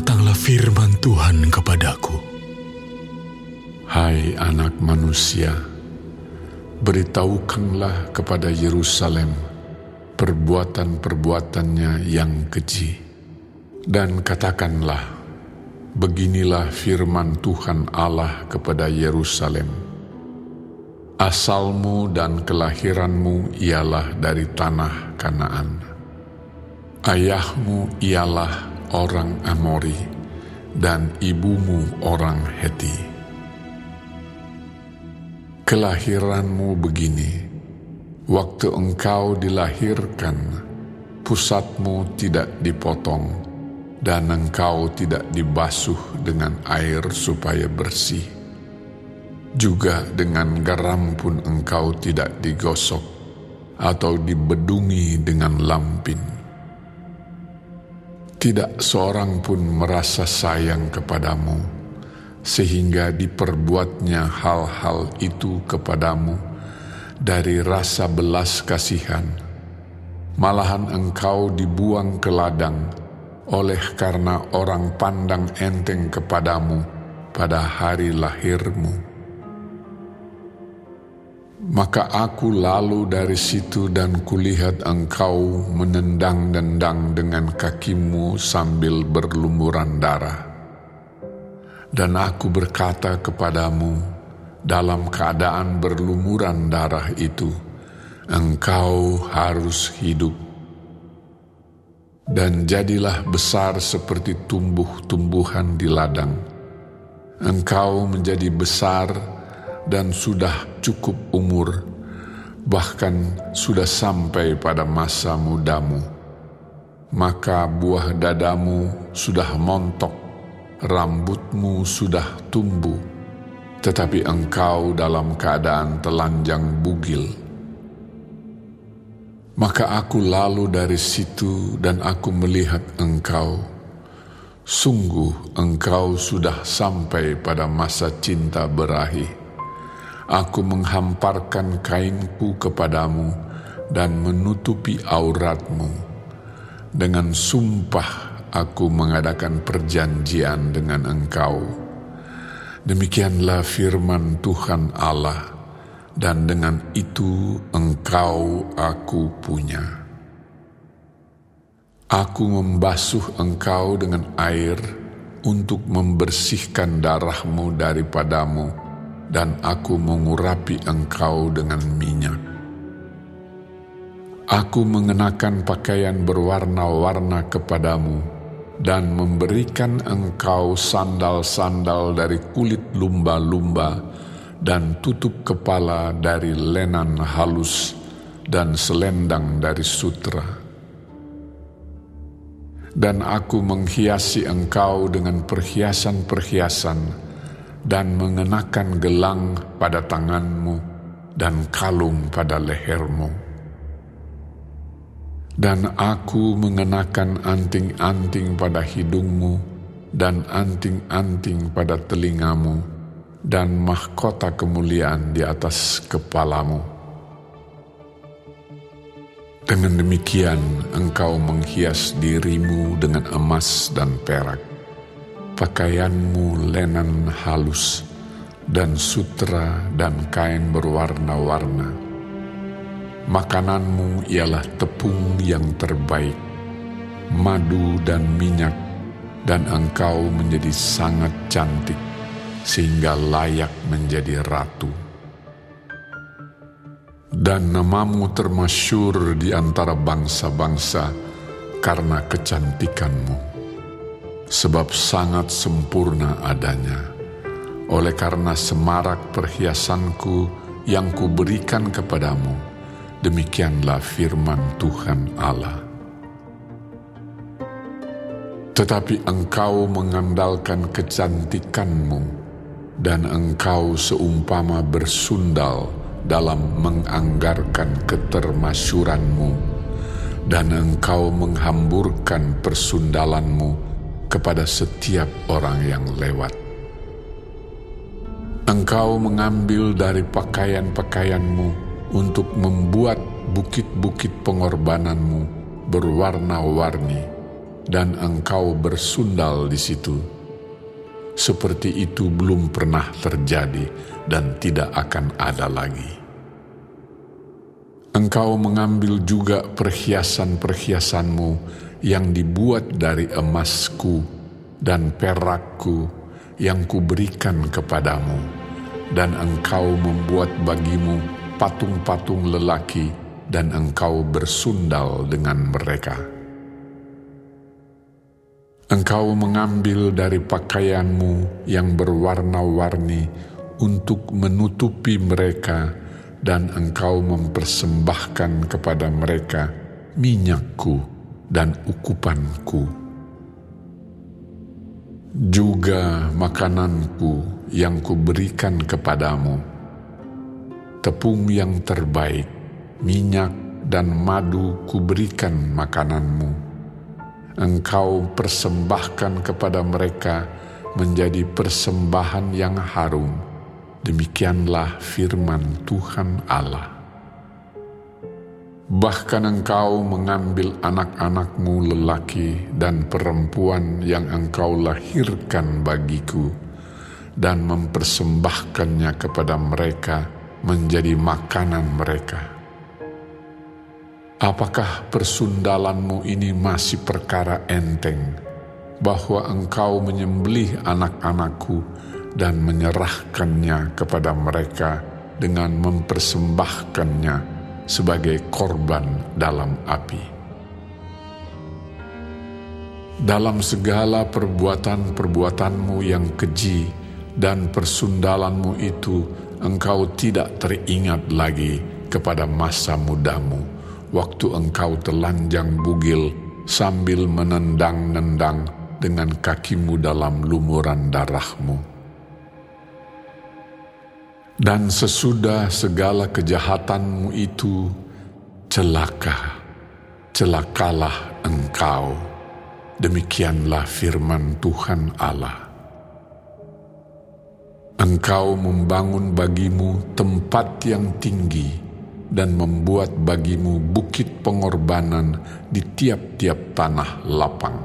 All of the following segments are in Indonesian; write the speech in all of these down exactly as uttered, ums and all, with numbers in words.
datanglah firman Tuhan kepadaku. Hai anak manusia, beritahukanlah kepada Yerusalem perbuatan-perbuatannya yang keji, dan katakanlah, beginilah firman Tuhan Allah kepada Yerusalem. Asalmu dan kelahiranmu ialah dari tanah Kanaan. Ayahmu ialah orang Amori, dan ibumu orang Heti. Kelahiranmu begini: waktu engkau dilahirkan, pusatmu tidak dipotong, dan engkau tidak dibasuh dengan air supaya bersih. Juga dengan garam pun engkau tidak digosok, atau dibedungi dengan lampin. Tidak seorang pun merasa sayang kepadamu, sehingga diperbuatnya hal-hal itu kepadamu dari rasa belas kasihan. Malahan engkau dibuang ke ladang oleh karena orang pandang enteng kepadamu pada hari lahirmu. Maka aku lalu dari situ dan kulihat engkau menendang-nendang dengan kakimu sambil berlumuran darah. Dan aku berkata kepadamu dalam keadaan berlumuran darah itu, engkau harus hidup. Dan jadilah besar seperti tumbuh-tumbuhan di ladang. Engkau menjadi besar dan sudah cukup umur, bahkan sudah sampai pada masa mudamu. Maka buah dadamu sudah montok, rambutmu sudah tumbuh, tetapi engkau dalam keadaan telanjang bugil. Maka aku lalu dari situ dan aku melihat engkau. Sungguh engkau sudah sampai pada masa cinta berahi. Aku menghamparkan kainku kepadamu dan menutupi auratmu. Dengan sumpah aku mengadakan perjanjian dengan engkau. Demikianlah firman Tuhan Allah, dan dengan itu engkau aku punya. Aku membasuh engkau dengan air untuk membersihkan darahmu daripadamu, dan aku mengurapi engkau dengan minyak. Aku mengenakan pakaian berwarna-warna kepadamu, dan memberikan engkau sandal-sandal dari kulit lumba-lumba, dan tutup kepala dari lenan halus, dan selendang dari sutra. Dan aku menghiasi engkau dengan perhiasan-perhiasan, dan mengenakan gelang pada tanganmu dan kalung pada lehermu. Dan aku mengenakan anting-anting pada hidungmu dan anting-anting pada telingamu dan mahkota kemuliaan di atas kepalamu. Dengan demikian engkau menghias dirimu dengan emas dan perak, pakaianmu lenan halus, dan sutra dan kain berwarna-warna. Makananmu ialah tepung yang terbaik, madu dan minyak, dan engkau menjadi sangat cantik, sehingga layak menjadi ratu. Dan namamu termasyhur di antara bangsa-bangsa karena kecantikanmu. Sebab sangat sempurna adanya, oleh karena semarak perhiasanku yang kuberikan kepadamu. Demikianlah firman Tuhan Allah. Tetapi engkau mengandalkan kecantikanmu, dan engkau seumpama bersundal dalam menganggarkan ketermasyuranmu, dan engkau menghamburkan persundalanmu kepada setiap orang yang lewat. Engkau mengambil dari pakaian-pakaianmu untuk membuat bukit-bukit pengorbananmu berwarna-warni, dan engkau bersundal di situ. Seperti itu belum pernah terjadi dan tidak akan ada lagi. Engkau mengambil juga perhiasan-perhiasanmu yang dibuat dari emasku dan perakku yang kuberikan kepadamu, dan engkau membuat bagimu patung-patung lelaki, dan engkau bersundal dengan mereka. Engkau mengambil dari pakaianmu yang berwarna-warni untuk menutupi mereka, dan engkau mempersembahkan kepada mereka minyakku dan ukupanku. Juga makananku yang kuberikan kepadamu, tepung yang terbaik, minyak dan madu kuberikan makananmu. Engkau persembahkan kepada mereka menjadi persembahan yang harum. Demikianlah firman Tuhan Allah. Bahkan engkau mengambil anak-anakmu lelaki dan perempuan yang engkau lahirkan bagiku, dan mempersembahkannya kepada mereka menjadi makanan mereka. Apakah persundalanmu ini masih perkara enteng, bahwa engkau menyembelih anak-anakku dan menyerahkannya kepada mereka dengan mempersembahkannya sebagai korban dalam api? Dalam segala perbuatan-perbuatanmu yang keji dan persundalanmu itu, engkau tidak teringat lagi kepada masa mudamu, waktu engkau telanjang bugil sambil menendang-nendang dengan kakimu dalam lumuran darahmu. Dan sesudah segala kejahatanmu itu, celaka, celakalah engkau. Demikianlah firman Tuhan Allah. Engkau membangun bagimu tempat yang tinggi dan membuat bagimu bukit pengorbanan di tiap-tiap tanah lapang.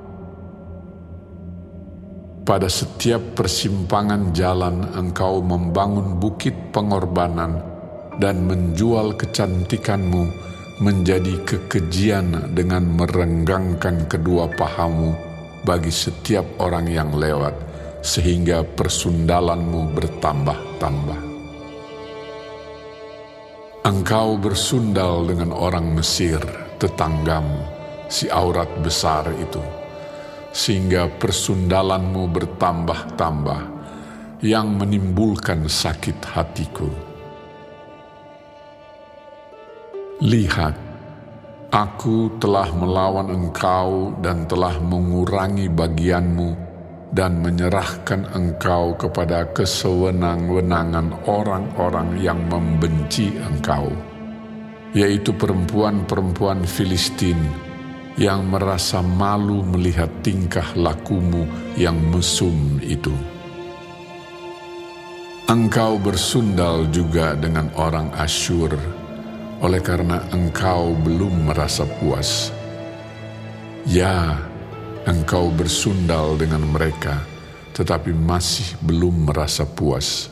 Pada setiap persimpangan jalan engkau membangun bukit pengorbanan dan menjual kecantikanmu menjadi kekejian dengan merenggangkan kedua pahamu bagi setiap orang yang lewat, sehingga persundalanmu bertambah-tambah. Engkau bersundal dengan orang Mesir, tetanggamu, si aurat besar itu, sehingga persundalanmu bertambah-tambah, yang menimbulkan sakit hatiku. Lihat, aku telah melawan engkau dan telah mengurangi bagianmu dan menyerahkan engkau kepada kesewenang-wenangan orang-orang yang membenci engkau, yaitu perempuan-perempuan Filistin yang merasa malu melihat tingkah lakumu yang mesum itu. Engkau bersundal juga dengan orang Asyur, oleh karena engkau belum merasa puas. Ya, engkau bersundal dengan mereka, tetapi masih belum merasa puas.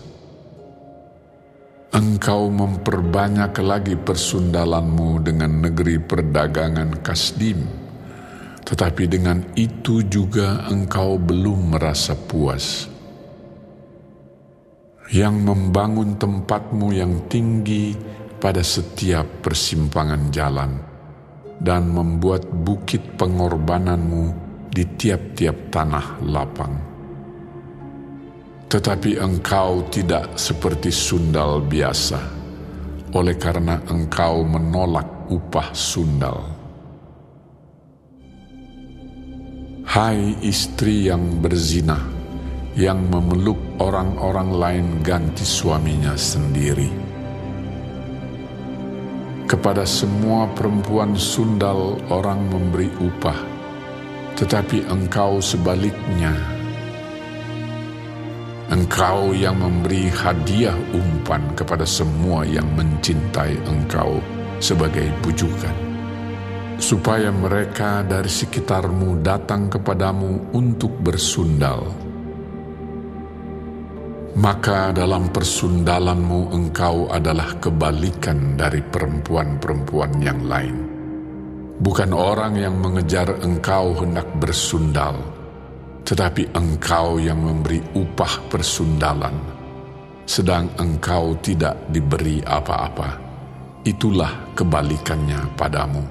Engkau memperbanyak lagi persundalanmu dengan negeri perdagangan Kasdim, tetapi dengan itu juga engkau belum merasa puas. Yang membangun tempatmu yang tinggi pada setiap persimpangan jalan, dan membuat bukit pengorbananmu di tiap-tiap tanah lapang. Tetapi engkau tidak seperti sundal biasa, oleh karena engkau menolak upah sundal. Hai istri yang berzina, yang memeluk orang-orang lain ganti suaminya sendiri. Kepada semua perempuan sundal orang memberi upah, tetapi engkau sebaliknya. Engkau yang memberi hadiah umpan kepada semua yang mencintai engkau sebagai bujukan. supaya mereka dari sekitarmu datang kepadamu untuk bersundal. Maka dalam persundalanmu engkau adalah kebalikan dari perempuan-perempuan yang lain. Bukan orang yang mengejar engkau hendak bersundal, tetapi engkau yang memberi upah persundalan, sedang engkau tidak diberi apa-apa. Itulah kebalikannya padamu.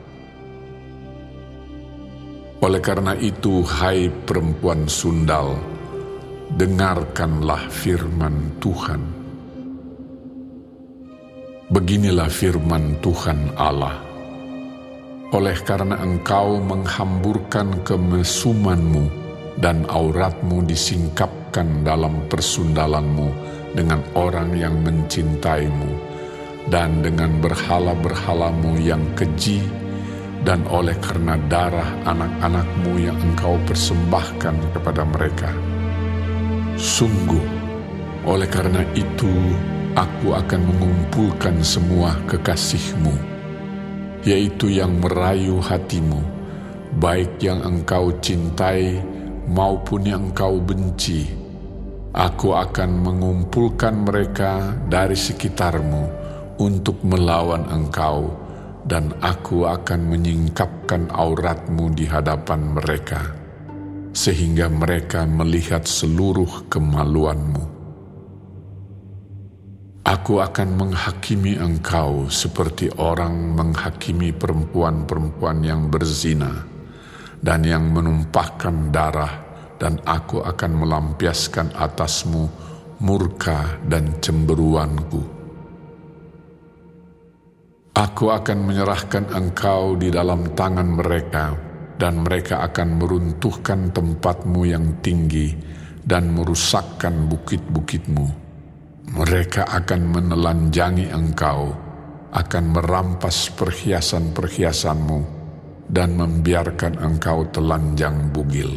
Oleh karena itu, hai perempuan sundal, dengarkanlah firman Tuhan. Beginilah firman Tuhan Allah. Oleh karena engkau menghamburkan kemesumanmu dan auratmu disingkapkan dalam persundalanmu dengan orang yang mencintaimu dan dengan berhala-berhalamu yang keji, dan oleh karena darah anak-anakmu yang engkau persembahkan kepada mereka. Sungguh, oleh karena itu, aku akan mengumpulkan semua kekasihmu, yaitu yang merayu hatimu, baik yang engkau cintai maupun yang engkau benci. Aku akan mengumpulkan mereka dari sekitarmu untuk melawan engkau, dan aku akan menyingkapkan auratmu di hadapan mereka, sehingga mereka melihat seluruh kemaluanmu. Aku akan menghakimi engkau seperti orang menghakimi perempuan-perempuan yang berzina dan yang menumpahkan darah, dan aku akan melampiaskan atasmu murka dan cemberuanku. Aku akan menyerahkan engkau di dalam tangan mereka, dan mereka akan meruntuhkan tempatmu yang tinggi dan merusakkan bukit-bukitmu. Mereka akan menelanjangi engkau, akan merampas perhiasan-perhiasanmu, dan membiarkan engkau telanjang bugil.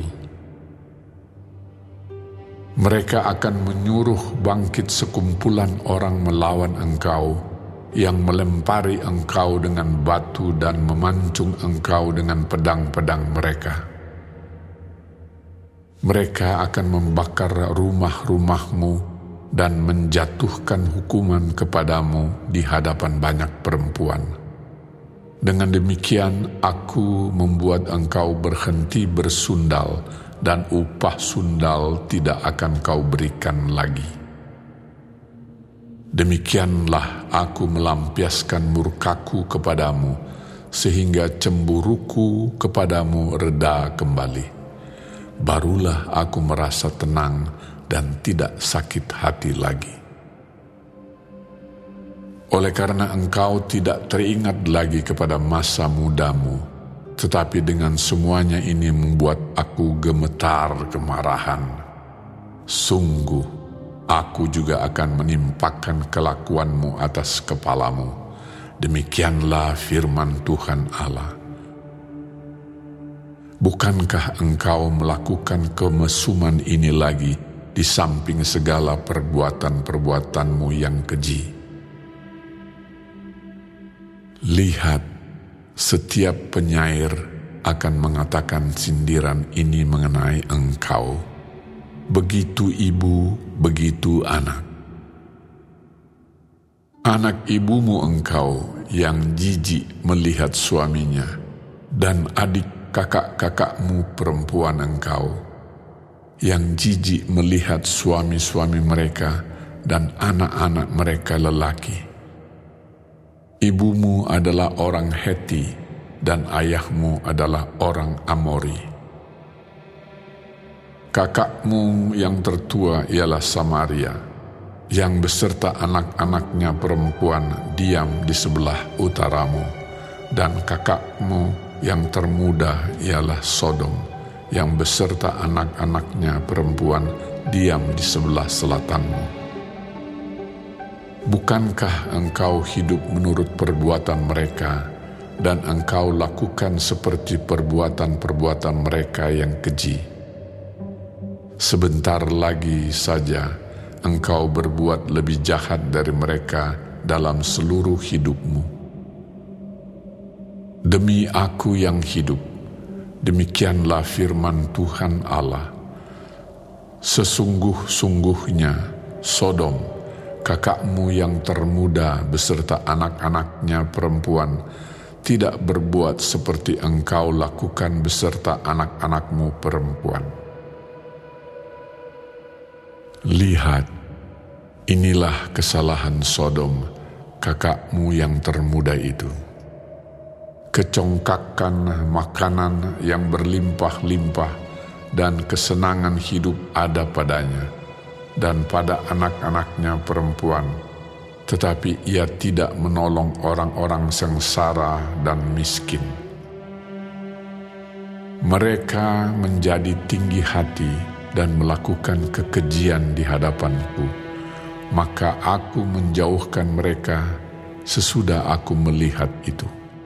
Mereka akan menyuruh bangkit sekumpulan orang melawan engkau, yang melempari engkau dengan batu dan memancung engkau dengan pedang-pedang mereka. Mereka akan membakar rumah-rumahmu dan menjatuhkan hukuman kepadamu di hadapan banyak perempuan. Dengan demikian, aku membuat engkau berhenti bersundal, dan upah sundal tidak akan kau berikan lagi. Demikianlah aku melampiaskan murkaku kepadamu, sehingga cemburuku kepadamu reda kembali. Barulah aku merasa tenang dan tidak sakit hati lagi. Oleh karena engkau tidak teringat lagi kepada masa mudamu, tetapi dengan semuanya ini membuat aku gemetar kemarahan. Sungguh, aku juga akan menimpakan kelakuanmu atas kepalamu. Demikianlah firman Tuhan Allah. Bukankah engkau melakukan kemesuman ini lagi di samping segala perbuatan-perbuatanmu yang keji? Lihat, setiap penyair akan mengatakan sindiran ini mengenai engkau. Begitu ibu, begitu anak. Anak ibumu engkau yang jijik melihat suaminya, dan adik kakak-kakakmu perempuan engkau yang jijik melihat suami-suami mereka dan anak-anak mereka lelaki. Ibumu adalah orang Heti dan ayahmu adalah orang Amori. Kakakmu yang tertua ialah Samaria, yang beserta anak-anaknya perempuan diam di sebelah utaramu, dan kakakmu yang termuda ialah Sodom, yang beserta anak-anaknya perempuan diam di sebelah selatanmu. Bukankah engkau hidup menurut perbuatan mereka, dan engkau lakukan seperti perbuatan-perbuatan mereka yang keji? Sebentar lagi saja engkau berbuat lebih jahat dari mereka dalam seluruh hidupmu. Demi aku yang hidup, demikianlah firman Tuhan Allah, sesungguh-sungguhnya Sodom, kakakmu yang termuda beserta anak-anaknya perempuan, tidak berbuat seperti engkau lakukan beserta anak-anakmu perempuan. Lihat, inilah kesalahan Sodom, kakakmu yang termuda itu. Kecongkakan makanan yang berlimpah-limpah dan kesenangan hidup ada padanya dan pada anak-anaknya perempuan, tetapi ia tidak menolong orang-orang sengsara dan miskin. Mereka menjadi tinggi hati dan melakukan kekejian di hadapanku, maka aku menjauhkan mereka sesudah aku melihat itu.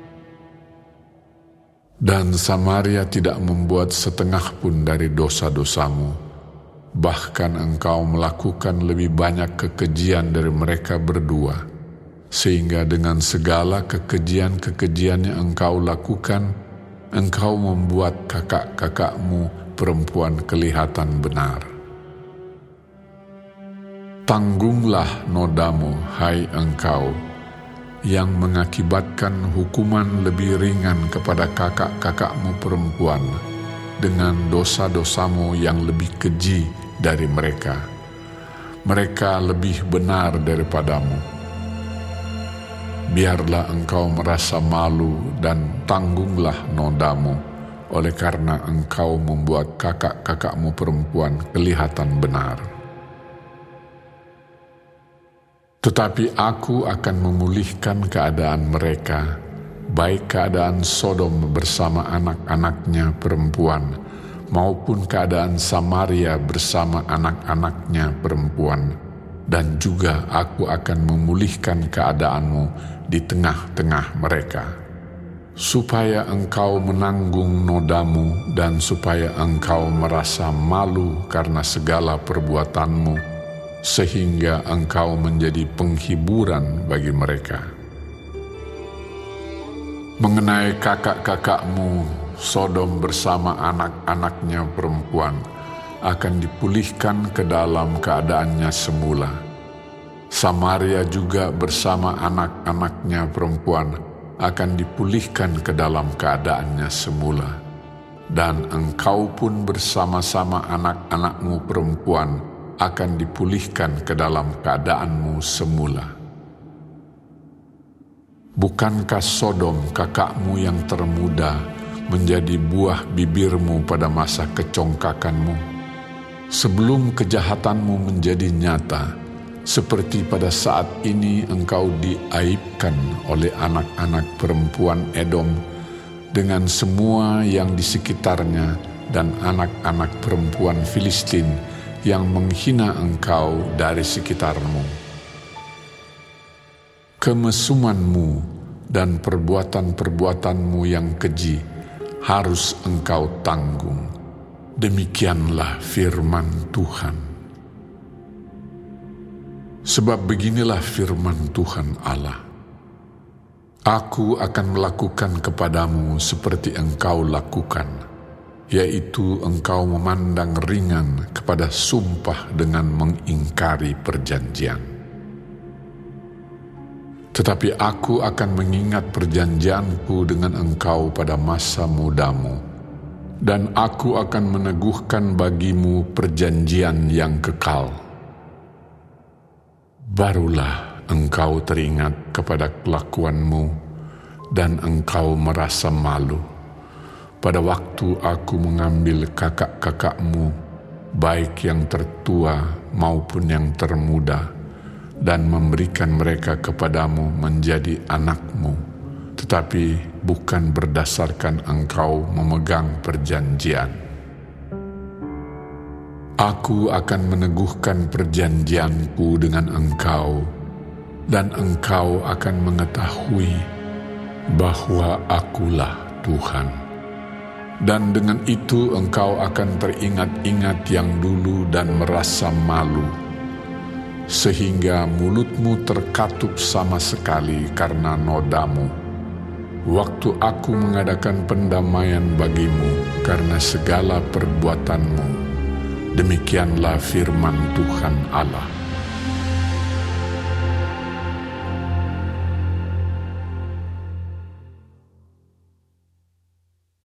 Dan Samaria tidak membuat setengah pun dari dosa-dosamu, bahkan engkau melakukan lebih banyak kekejian dari mereka berdua, sehingga dengan segala kekejian-kekejian yang engkau lakukan, engkau membuat kakak-kakakmu perempuan kelihatan benar. Tanggunglah nodamu, hai engkau, yang mengakibatkan hukuman lebih ringan kepada kakak-kakakmu perempuan dengan dosa-dosamu yang lebih keji dari mereka. Mereka lebih benar daripadamu. Biarlah engkau merasa malu dan tanggunglah nodamu, oleh karena engkau membuat kakak-kakakmu perempuan kelihatan benar. Tetapi aku akan memulihkan keadaan mereka, baik keadaan Sodom bersama anak-anaknya perempuan, maupun keadaan Samaria bersama anak-anaknya perempuan, dan juga aku akan memulihkan keadaanmu di tengah-tengah mereka, supaya engkau menanggung nodamu dan supaya engkau merasa malu karena segala perbuatanmu, sehingga engkau menjadi penghiburan bagi mereka. Mengenai kakak-kakakmu, Sodom bersama anak-anaknya perempuan akan dipulihkan ke dalam keadaannya semula. Samaria juga bersama anak-anaknya perempuan akan dipulihkan ke dalam keadaannya semula. Dan engkau pun bersama-sama anak-anakmu perempuan akan dipulihkan ke dalam keadaanmu semula. Bukankah Sodom kakakmu yang termuda menjadi buah bibirmu pada masa kecongkakanmu? Sebelum kejahatanmu menjadi nyata, seperti pada saat ini engkau diaibkan oleh anak-anak perempuan Edom dengan semua yang di sekitarnya dan anak-anak perempuan Filistin yang menghina engkau dari sekitarmu. Kemesumanmu dan perbuatan-perbuatanmu yang keji harus engkau tanggung. Demikianlah firman Tuhan. Sebab beginilah firman Tuhan Allah, Aku akan melakukan kepadamu seperti engkau lakukan, yaitu engkau memandang ringan kepada sumpah dengan mengingkari perjanjian. Tetapi aku akan mengingat perjanjianku dengan engkau pada masa mudamu, dan aku akan meneguhkan bagimu perjanjian yang kekal. Barulah engkau teringat kepada kelakuanmu, dan engkau merasa malu pada waktu aku mengambil kakak-kakakmu, baik yang tertua maupun yang termuda, dan memberikan mereka kepadamu menjadi anakmu, tetapi bukan berdasarkan engkau memegang perjanjian. Aku akan meneguhkan perjanjianku dengan engkau, dan engkau akan mengetahui bahwa akulah Tuhan. Dan dengan itu engkau akan teringat-ingat yang dulu dan merasa malu, sehingga mulutmu terkatup sama sekali karena nodamu, waktu aku mengadakan pendamaian bagimu karena segala perbuatanmu. Demikianlah firman Tuhan Allah.